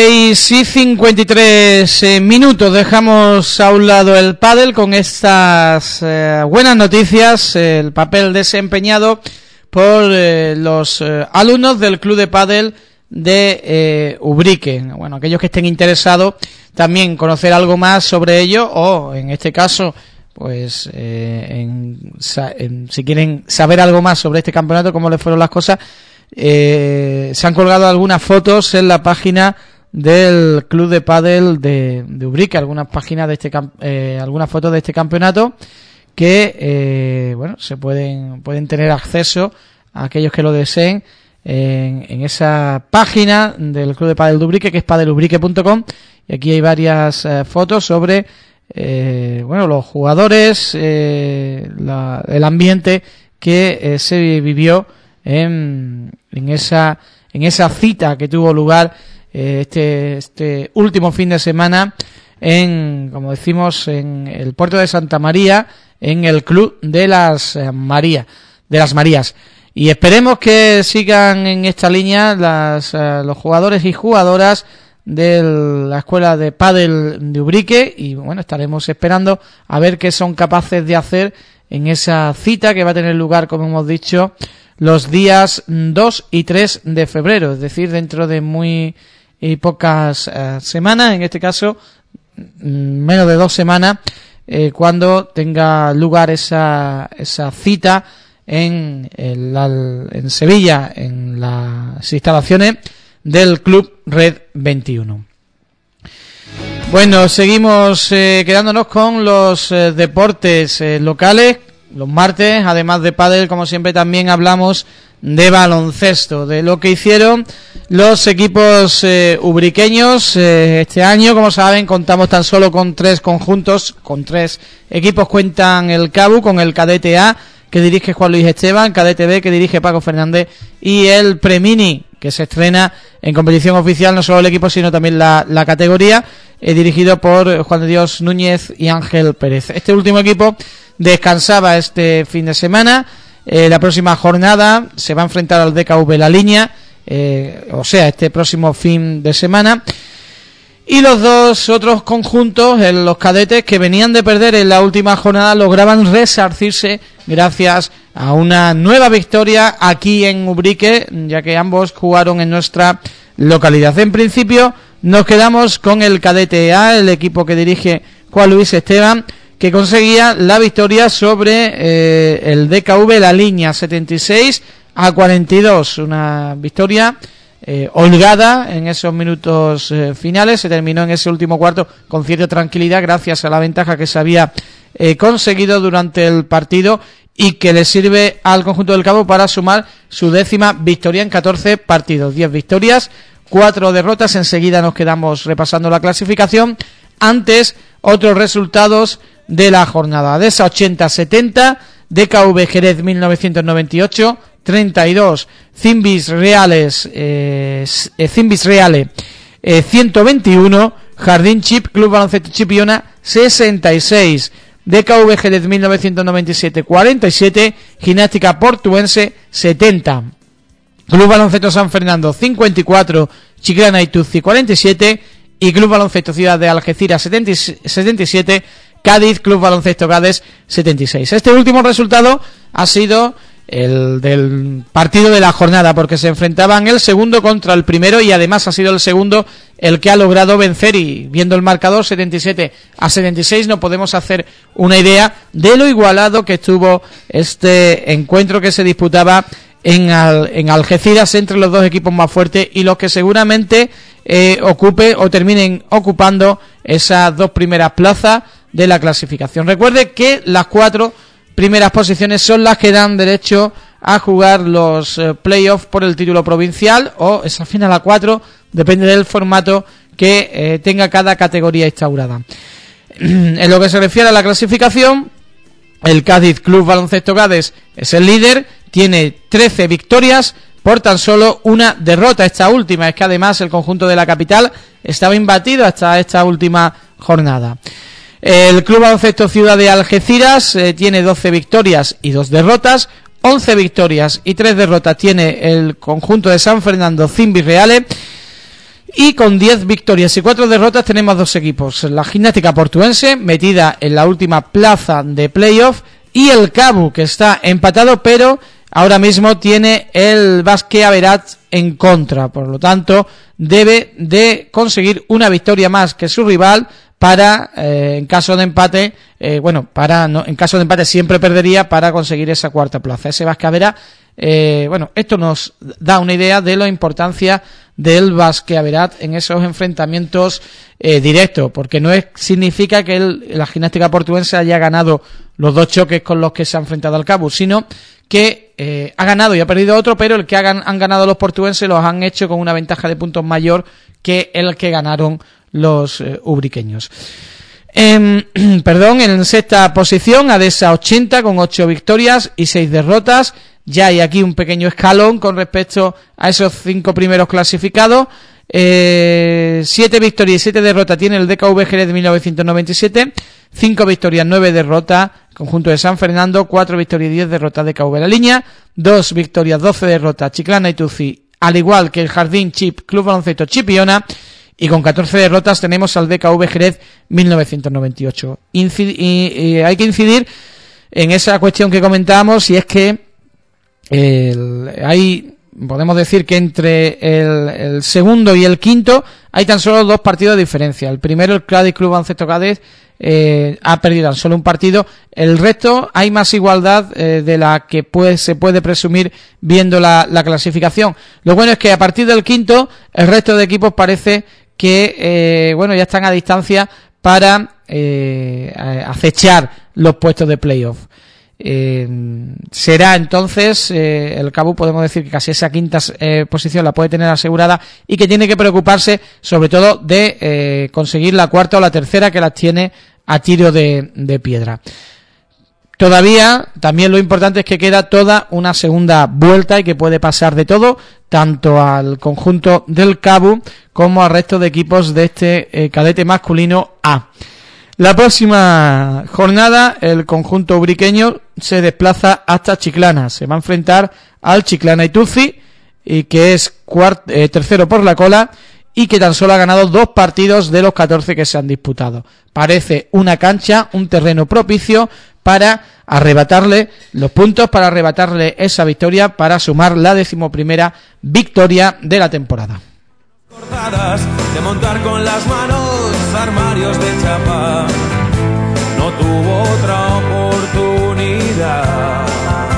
6:53 minutos. Dejamos a un lado el pádel con estas buenas noticias, el papel desempeñado por los alumnos del club de pádel de Ubrique. Bueno, aquellos que estén interesados también conocer algo más sobre ello, o en este caso pues si quieren saber algo más sobre este campeonato, cómo le fueron las cosas, se han colgado algunas fotos en la página del Club de Pádel de Ubrique, algunas páginas de algunas fotos de este campeonato que bueno, se pueden tener acceso a aquellos que lo deseen en esa página del Club de Pádel de Ubrique, que es padelubrique.com, y aquí hay varias fotos sobre bueno, los jugadores, el ambiente que se vivió en esa cita que tuvo lugar este último fin de semana como decimos, en el puerto de Santa María, en el Club de las Marías. Y esperemos que sigan en esta línea los jugadores y jugadoras de la Escuela de Pádel de Ubrique, y bueno, estaremos esperando a ver qué son capaces de hacer en esa cita que va a tener lugar, como hemos dicho, los días 2 y 3 de febrero, es decir, dentro de muy pocas semanas, en este caso menos de 2 semanas, cuando tenga lugar esa cita en Sevilla, en las instalaciones del Club Red 21. Bueno, seguimos quedándonos con los deportes locales. Los martes, además de pádel, como siempre, también hablamos de baloncesto, de lo que hicieron los equipos ubriqueños este año. Como saben, contamos tan solo con 3 conjuntos, con 3 equipos. Cuentan el CABU con el Cadete A, que dirige Juan Luis Esteban, Cadete B, que dirige Paco Fernández, y el Premini, que se estrena en competición oficial, no solo el equipo, sino también la categoría, dirigido por Juan de Dios Núñez y Ángel Pérez. Este último equipo descansaba este fin de semana. La próxima jornada se va a enfrentar al DKV La Línea, o sea, este próximo fin de semana. Y los dos otros conjuntos, los cadetes, que venían de perder en la última jornada, lograban resarcirse gracias a una nueva victoria aquí en Ubrique, ya que ambos jugaron en nuestra localidad. En principio nos quedamos con el Cadete A, el equipo que dirige Juan Luis Esteban, que conseguía la victoria sobre el DKV La Línea, 76-42, una victoria holgada en esos minutos finales. Se terminó en ese último cuarto con cierta tranquilidad gracias a la ventaja que se había conseguido durante el partido, y que le sirve al conjunto del Cabo para sumar su 10ª victoria en 14 partidos, 10 victorias, 4 derrotas. Enseguida nos quedamos repasando la clasificación. Antes, otros resultados de la jornada. Deza 80-70, DKV Jerez 1998 32, Cimbis Reale 121, Jardín Chip Club Baloncesto Chipiona 66, DKV Jerez 1997 47, Gimnástica Portuense 70, Club Baloncesto San Fernando 54, Chiclana y Tuzzi 47, y Club Baloncesto Ciudad de Algeciras 77, Cádiz Club Baloncesto Cádiz 76. Este último resultado ha sido el del partido de la jornada, porque se enfrentaban el segundo contra el primero, y además ha sido el segundo el que ha logrado vencer, y viendo el marcador 77-76 no podemos hacer una idea de lo igualado que estuvo este encuentro que se disputaba en Algeciras entre los dos equipos más fuertes y los que seguramente ocupe o terminen ocupando esas 2 primeras plazas de la clasificación. Recuerde que las 4 primeras posiciones son las que dan derecho a jugar los playoffs por el título provincial, o esa final a 4, depende del formato que tenga cada categoría instaurada. En lo que se refiere a la clasificación, el Cádiz Club Baloncesto Cádiz es el líder, tiene 13 victorias por tan solo una derrota. Esta última es que además el conjunto de la capital estaba imbatido hasta esta última jornada. El Club Baloncesto Ciudad de Algeciras tiene 12 victorias y 2 derrotas, 11 victorias y 3 derrotas tiene el conjunto de San Fernando Cimbis Reale, y con 10 victorias y 4 derrotas tenemos 2 equipos, la Gimnástica Portuense, metida en la última plaza de playoff, y el CABU, que está empatado, pero ahora mismo tiene el Basque Average en contra, por lo tanto debe de conseguir una victoria más que su rival para, en caso de empate, en caso de empate siempre perdería para conseguir esa cuarta plaza. Ese Basque Average, esto nos da una idea de la importancia del Basque Average en esos enfrentamientos directos, porque no significa que la gimnástica portuense haya ganado los 2 choques con los que se ha enfrentado al Cabus, sino que ha ganado y ha perdido otro, pero el que han ganado los portuenses los han hecho con una ventaja de puntos mayor que el que ganaron los ubriqueños. En sexta posición, Adesa 80 con 8 victorias y 6 derrotas. Ya hay aquí un pequeño escalón con respecto a esos 5 primeros clasificados. 7 victorias y 7 derrotas tiene el DKV Jerez de 1997, 5 victorias, 9 derrotas conjunto de San Fernando, 4 victorias y 10 derrotas DKV La Línea, 2 victorias, 12 derrotas Chiclana y Tuci, al igual que el Jardín Chip Club Baloncesto Chipiona, y con 14 derrotas tenemos al DKV Jerez 1998. Hay que incidir en esa cuestión que comentábamos, y es que podemos decir que entre el segundo y el quinto hay tan solo 2 partidos de diferencia. El primero, el Cádiz Club Baloncesto Cádiz, ha perdido tan solo un partido. El resto hay más igualdad de la que se puede presumir viendo la clasificación. Lo bueno es que a partir del quinto el resto de equipos parece que ya están a distancia para acechar los puestos de playoff. Será entonces el Cabú, podemos decir que casi esa quinta posición la puede tener asegurada, y que tiene que preocuparse sobre todo de conseguir la cuarta o la tercera, que las tiene a tiro de piedra. Todavía también lo importante es que queda toda una segunda vuelta y que puede pasar de todo, tanto al conjunto del Cabú como al resto de equipos de este cadete masculino A. La próxima jornada el conjunto ubriqueño se desplaza hasta Chiclana, se va a enfrentar al Chiclana y Tuci, y que es tercero por la cola, y que tan solo ha ganado 2 partidos de los 14 que se han disputado. Parece una cancha, un terreno propicio para arrebatarle los puntos, para arrebatarle esa victoria, para sumar la 11ª victoria de la temporada. De montar con las manos armarios de chapa, no tuvo otra oportunidad,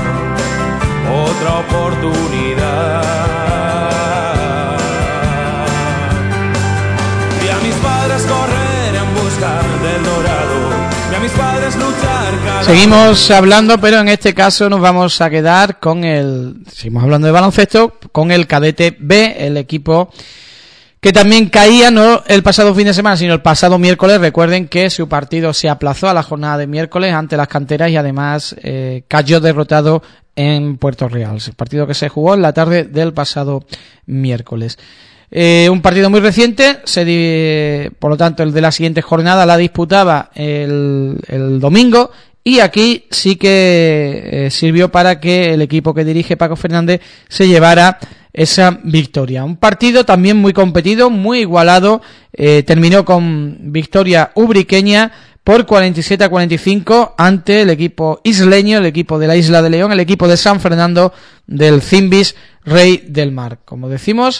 Vi a mis padres correr en busca del dorado, vi a mis padres luchar. Seguimos hablando, pero en este caso nos vamos a quedar seguimos hablando de baloncesto, con el cadete B, el equipo que también caía no el pasado fin de semana, sino el pasado miércoles. Recuerden que su partido se aplazó a la jornada de miércoles ante las canteras, y además cayó derrotado en Puerto Real. El partido que se jugó en la tarde del pasado miércoles. Un partido muy reciente, por lo tanto el de la siguiente jornada la disputaba el domingo, y aquí sí que sirvió para que el equipo que dirige Paco Fernández se llevara esa victoria. Un partido también muy competido, muy igualado, terminó con victoria ubriqueña por 47-45 ante el equipo isleño, el equipo de la Isla de León, el equipo de San Fernando del Zimbis Rey del Mar. Como decimos,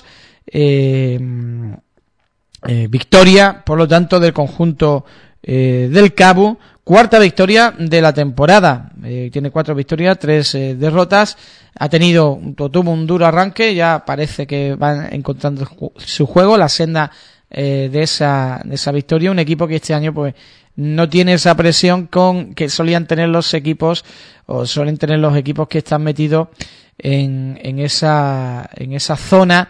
victoria, por lo tanto, del conjunto del Cabú, cuarta victoria de la temporada. Tiene 4 victorias, 3 derrotas. Tuvo un duro arranque, ya parece que van encontrando su juego, la senda de esa victoria. Un equipo que este año pues no tiene esa presión que solían tener los equipos, o suelen tener los equipos que están metidos en esa zona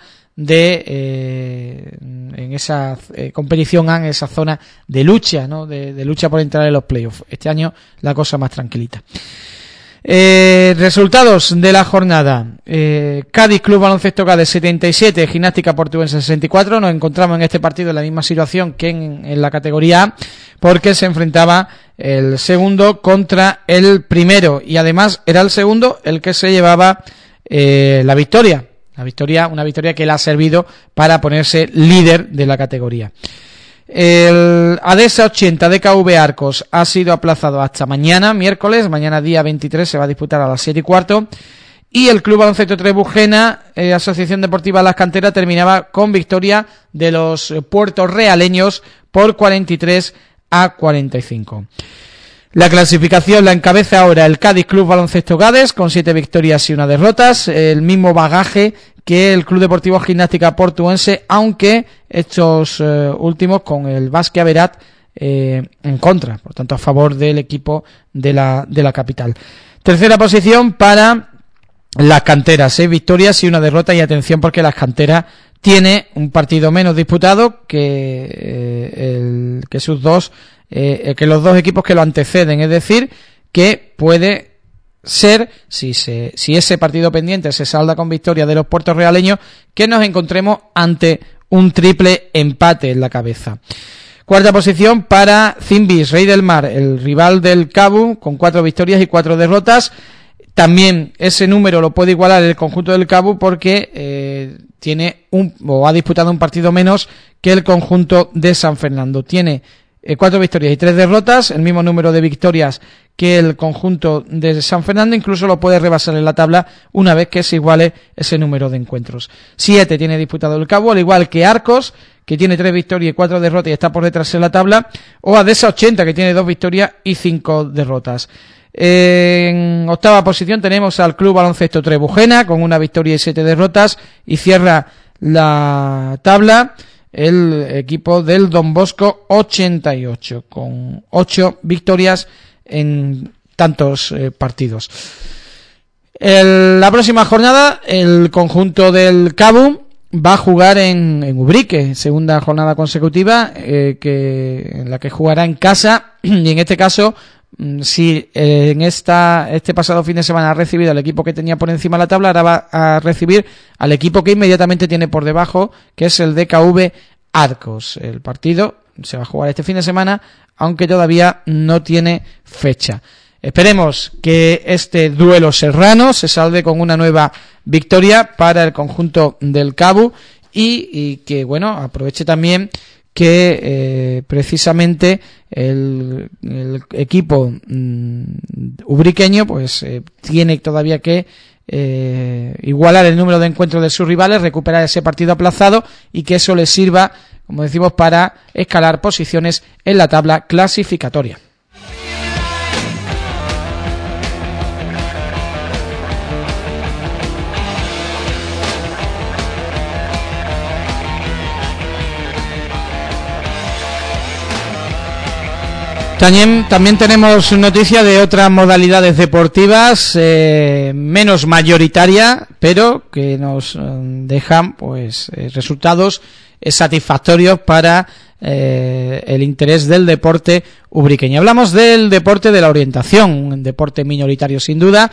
en esa competición, en esa zona de lucha, ¿no? De lucha por entrar en los playoffs. Este año la cosa más tranquilita. Resultados de la jornada. Cádiz Club Baloncesto Cádiz 77, Gimnástica Portuense 64. Nos encontramos en este partido en la misma situación que en la categoría A, porque se enfrentaba el segundo contra el primero, y además era el segundo el que se llevaba la victoria. Una victoria que le ha servido para ponerse líder de la categoría. El Adesa 80 de KV Arcos ha sido aplazado hasta mañana, miércoles. Mañana día 23 se va a disputar a las 7:15. y el Club Baloncesto Trebujena, Asociación Deportiva Las Canteras, terminaba con victoria de los puertorrealeños por 43-45. La clasificación la encabeza ahora el Cádiz Club Baloncesto Gades con 7 victorias y 1 derrotas, el mismo bagaje que el Club Deportivo Gimnástica Portuense, aunque estos últimos con el Basque Averat en contra, por tanto a favor del equipo de la capital. Tercera posición para Las Canteras, 6 victorias y 1 derrota, y atención porque Las Canteras tiene un partido menos disputado que sus dos que los dos equipos que lo anteceden, es decir, que puede ser, si ese partido pendiente se salda con victoria de los puertorrealeños, que nos encontremos ante un triple empate en la cabeza. Cuarta posición para Zimbis, Rey del Mar, el rival del Cabu, con 4 victorias y 4 derrotas. También ese número lo puede igualar el conjunto del Cabu porque ha disputado un partido menos que el conjunto de San Fernando. Tiene 4 victorias y 3 derrotas, el mismo número de victorias que el conjunto de San Fernando, incluso lo puede rebasar en la tabla una vez que se iguale ese número de encuentros. 7 tiene disputado el Cabo, al igual que Arcos, que tiene 3 victorias y 4 derrotas y está por detrás en la tabla, o Adesa 80, que tiene 2 victorias y 5 derrotas. En octava posición tenemos al Club Baloncesto Trebujena, con 1 victoria y 7 derrotas, y cierra la tabla el equipo del Don Bosco 88, con 8 victorias en tantos partidos. La próxima jornada, el conjunto del Cabu va a jugar en Ubrique, segunda jornada consecutiva en la que jugará en casa, y en este caso, si en este pasado fin de semana ha recibido al equipo que tenía por encima de la tabla, ahora va a recibir al equipo que inmediatamente tiene por debajo, que es el DKV Arcos. El partido se va a jugar este fin de semana, aunque todavía no tiene fecha. Esperemos que este duelo serrano se salve con una nueva victoria para el conjunto del Cabu y que, bueno, aproveche también que precisamente el equipo ubriqueño pues tiene todavía que igualar el número de encuentros de sus rivales, recuperar ese partido aplazado y que eso les sirva, como decimos, para escalar posiciones en la tabla clasificatoria. También tenemos noticia de otras modalidades deportivas menos mayoritarias, pero que nos dejan pues resultados satisfactorios para el interés del deporte ubriqueño. Hablamos del deporte de la orientación, un deporte minoritario sin duda,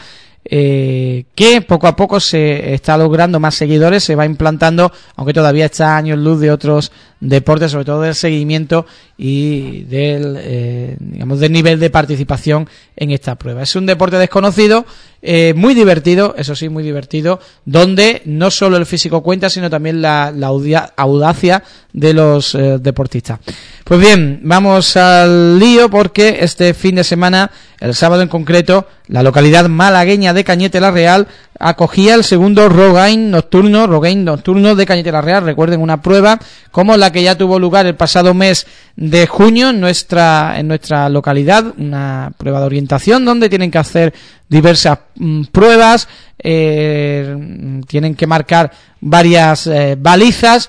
que poco a poco se está logrando más seguidores, se va implantando, aunque todavía está a años luz de otros deportes, sobre todo del seguimiento y del nivel de participación en esta prueba. Es un deporte desconocido, muy divertido, eso sí, muy divertido, donde no solo el físico cuenta, sino también la audacia de los deportistas. Pues bien, vamos al lío, porque este fin de semana, el sábado en concreto, la localidad malagueña de Cañete la Real acogía el segundo Rogaine nocturno de Cañete la Real. Recuerden, una prueba como la que ya tuvo lugar el pasado mes de junio en nuestra localidad, una prueba de orientación donde tienen que hacer diversas pruebas, tienen que marcar varias balizas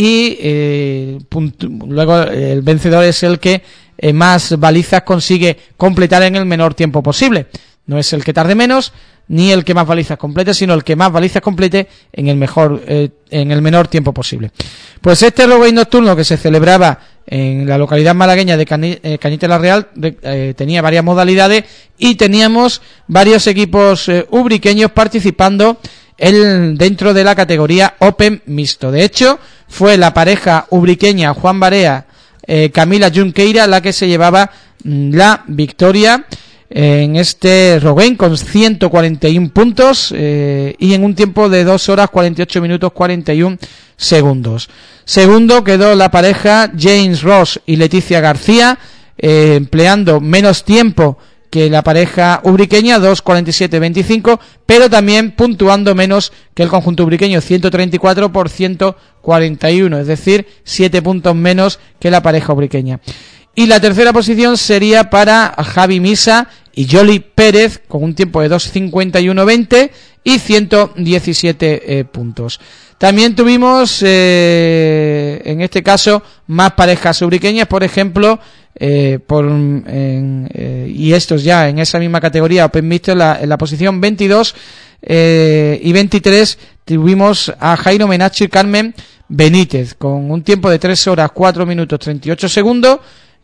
y luego el vencedor es el que más balizas consigue completar en el menor tiempo posible. No es el que tarde menos ni el que más balizas complete, sino el que más balizas complete en el menor tiempo posible. Pues este Rogaine nocturno, que se celebraba en la localidad malagueña de Cañete la Real, tenía varias modalidades y teníamos varios equipos ubriqueños participando dentro de la categoría Open mixto. De hecho, fue la pareja ubriqueña Juan Barea, Camila Junqueira, la que se llevaba la victoria en este Rogaine con 141 puntos y en un tiempo de 2 horas 48 minutos 41 segundos. Segundo quedó la pareja James Ross y Leticia García, empleando menos tiempo que la pareja ubriqueña, 2.47.25, pero también puntuando menos que el conjunto ubriqueño, 134 por 141, es decir, 7 puntos menos que la pareja ubriqueña. Y la tercera posición sería para Javi Misa y Yoli Pérez, con un tiempo de 2.51.20 y 117 puntos. También tuvimos, en este caso, más parejas ubriqueñas, por ejemplo, y estos ya en esa misma categoría, Open Mixto, en la posición 22 y 23, tuvimos a Jairo Menacho y Carmen Benítez, con un tiempo de 3 horas 4 minutos 38 segundos,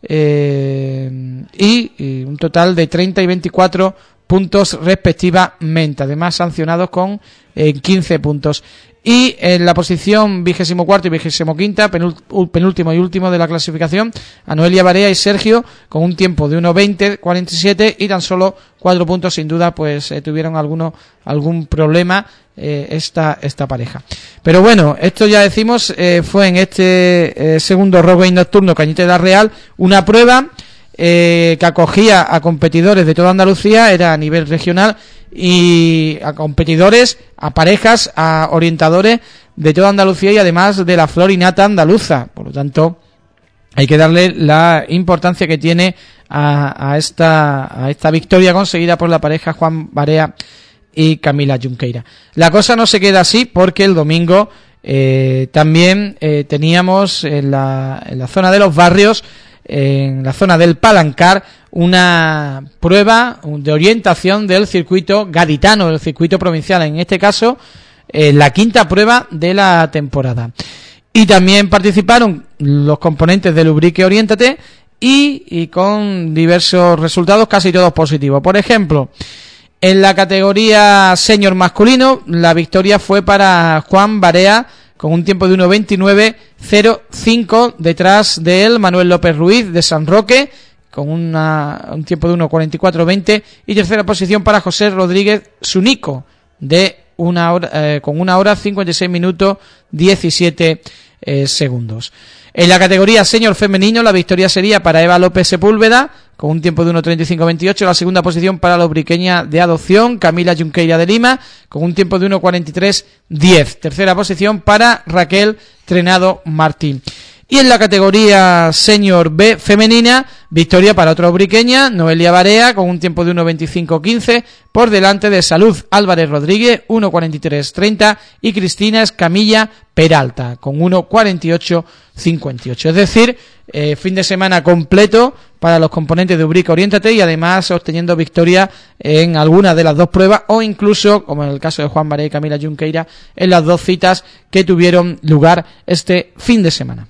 y un total de 30 y 24 puntos respectivamente, además sancionados con 15 puntos. Y en la posición 24 y 25, penúltimo y último de la clasificación, a Noelia Barea y Sergio, con un tiempo de 1.20.47 y tan solo 4 puntos. Sin duda pues tuvieron algún problema esta pareja. Pero bueno, esto ya decimos, fue en este segundo Rock Game Nocturno Cañete de la Real, una prueba que acogía a competidores de toda Andalucía, era a nivel regional, y a competidores, a parejas, a orientadores de toda Andalucía y además de la flor y nata andaluza. Por lo tanto, hay que darle la importancia que tiene a esta victoria conseguida por la pareja Juan Barea y Camila Junqueira. La cosa no se queda así, porque el domingo también teníamos en la zona de los barrios, en la zona del Palancar, una prueba de orientación del circuito gaditano, del circuito provincial, en este caso la quinta prueba de la temporada. Y también participaron los componentes del Ubrique Oriéntate y con diversos resultados, casi todos positivos. Por ejemplo, en la categoría senior masculino, la victoria fue para Juan Barea, con un tiempo de 1.29.05, detrás de él Manuel López Ruiz de San Roque, con un tiempo de 1.44.20, y tercera posición para José Rodríguez Sunico, de con 1 hora 56 minutos 17 segundos. En la categoría senior femenino, la victoria sería para Eva López Sepúlveda, con un tiempo de 1.35.28, la segunda posición para la ubriqueña de adopción Camila Junqueira de Lima, con un tiempo de 1.43.10, tercera posición para Raquel Trenado Martín. Y en la categoría senior B femenina, victoria para otra ubriqueña, Noelia Barea, con un tiempo de 1.25.15, por delante de Salud Álvarez Rodríguez, 1.43.30, y Cristina Escamilla Peralta, con 1.48.58. Es decir, fin de semana completo para los componentes de Ubrique Oriéntate, y además obteniendo victoria en algunas de las dos pruebas, o incluso, como en el caso de Juan Barea y Camila Junqueira, en las dos citas que tuvieron lugar este fin de semana.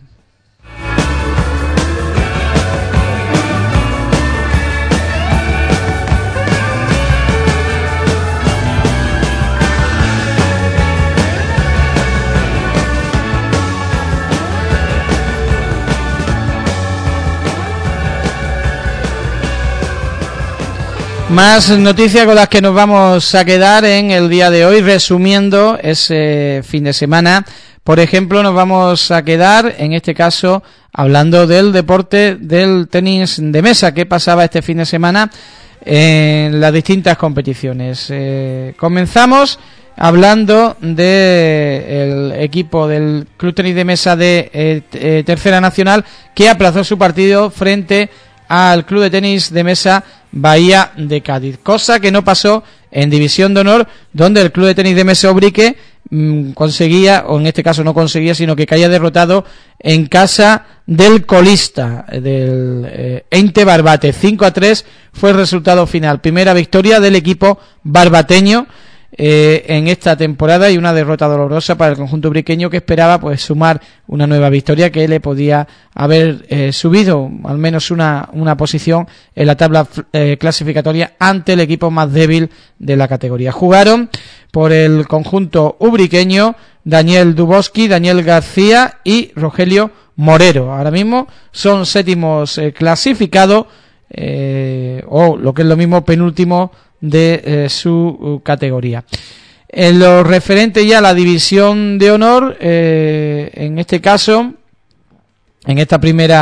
Más noticias con las que nos vamos a quedar en el día de hoy, resumiendo ese fin de semana. Por ejemplo, nos vamos a quedar, en este caso, hablando del deporte del tenis de mesa que pasaba este fin de semana en las distintas competiciones. Comenzamos hablando del equipo del Club Tenis de Mesa de Tercera Nacional, que aplazó su partido frente al Club de Tenis de Mesa Bahía de Cádiz, cosa que no pasó en División de Honor, donde el Club de Tenis de Mesa Ubrique conseguía, o en este caso no conseguía, sino que caía derrotado en casa del colista, del Ente Barbate. 5-3 fue el resultado final. Primera victoria del equipo barbateño en esta temporada, y una derrota dolorosa para el conjunto ubriqueño, que esperaba pues sumar una nueva victoria que le podía haber subido al menos una posición en la tabla clasificatoria ante el equipo más débil de la categoría. Jugaron por el conjunto ubriqueño Daniel Duboski, Daniel García y Rogelio Morero. Ahora mismo son séptimos clasificados, o lo que es lo mismo, penúltimo de su categoría. En lo referente ya a la División de Honor, en este caso, en esta primera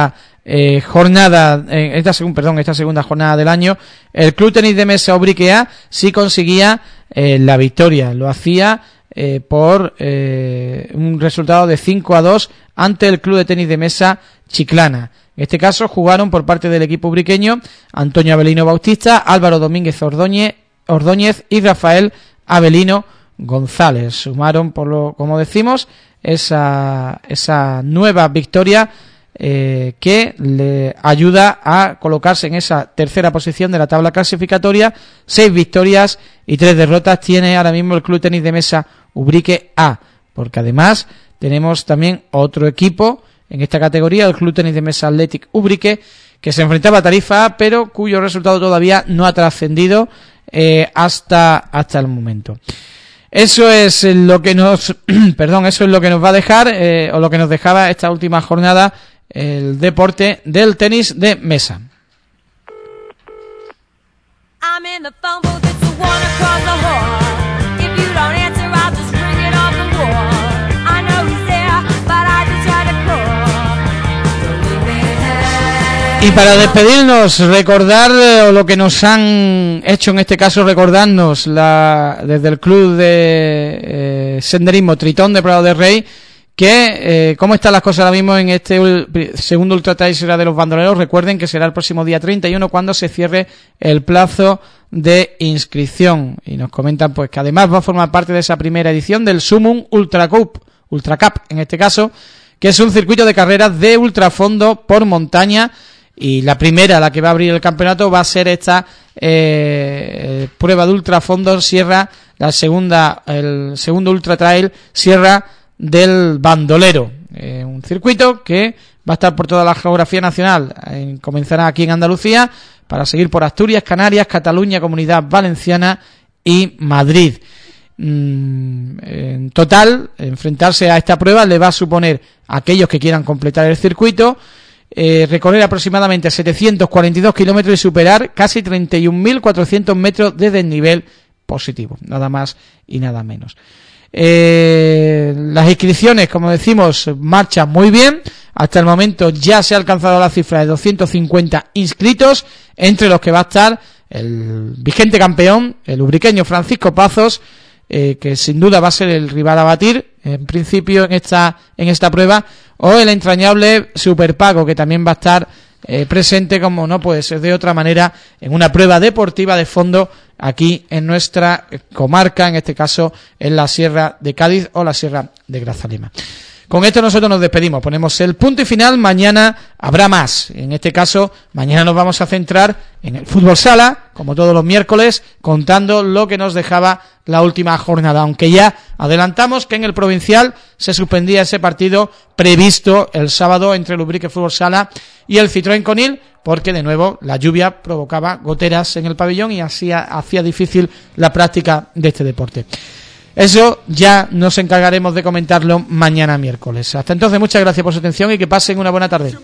esta segunda jornada del año, el Club Tenis de Mesa Ubrique A sí conseguía la victoria. Lo hacía por un resultado de 5-2 ante el Club de Tenis de Mesa Chiclana. En este caso jugaron por parte del equipo ubriqueño Antonio Avelino Bautista, Álvaro Domínguez Ordóñez y Rafael Avelino González. Sumaron, como decimos, esa nueva victoria que le ayuda a colocarse en esa tercera posición de la tabla clasificatoria. 6 victorias y 3 derrotas tiene ahora mismo el Club Tenis de Mesa Ubrique A, porque además tenemos también otro equipo en esta categoría, el Club Tenis de Mesa Athletic Ubrique, que se enfrentaba a Tarifa A, pero cuyo resultado todavía no ha trascendido hasta el momento. Eso es lo que nos eso es lo que nos va a dejar o lo que nos dejaba esta última jornada el deporte del tenis de mesa. Y para despedirnos, recordar lo que nos han hecho en este caso, recordarnos desde el club de senderismo Tritón de Prado de Rey, que cómo están las cosas ahora mismo en este segundo Ultra Trail Sierra de los Bandoleros. Recuerden que será el próximo día 31 cuando se cierre el plazo de inscripción, y nos comentan pues que además va a formar parte de esa primera edición del Sumum Ultra Cup en este caso, que es un circuito de carreras de ultrafondo por montaña. Y la primera, la que va a abrir el campeonato, va a ser esta prueba de ultrafondo Sierra, el segundo Ultra Trail Sierra del Bandolero. Un circuito que va a estar por toda la geografía nacional. Comenzará aquí en Andalucía para seguir por Asturias, Canarias, Cataluña, Comunidad Valenciana y Madrid. En total, enfrentarse a esta prueba le va a suponer a aquellos que quieran completar el circuito recorrer aproximadamente 742 kilómetros y superar casi 31.400 metros de desnivel positivo, nada más y nada menos. Las inscripciones, como decimos, marchan muy bien. Hasta el momento ya se ha alcanzado la cifra de 250 inscritos, entre los que va a estar el vigente campeón, el ubriqueño Francisco Pazos, que sin duda va a ser el rival a batir en principio en esta prueba, o el entrañable Super Paco, que también va a estar presente, como no puede ser de otra manera, en una prueba deportiva de fondo aquí en nuestra comarca, en este caso en la Sierra de Cádiz o la Sierra de Grazalema. Con esto nosotros nos despedimos, ponemos el punto y final. Mañana habrá más. En este caso, mañana nos vamos a centrar en el fútbol sala, como todos los miércoles, contando lo que nos dejaba la última jornada, aunque ya adelantamos que en el provincial se suspendía ese partido previsto el sábado entre el Ubrique Fútbol Sala y el Citroën Conil, porque de nuevo la lluvia provocaba goteras en el pabellón y hacía difícil la práctica de este deporte. Eso ya nos encargaremos de comentarlo mañana miércoles. Hasta entonces, muchas gracias por su atención y que pasen una buena tarde.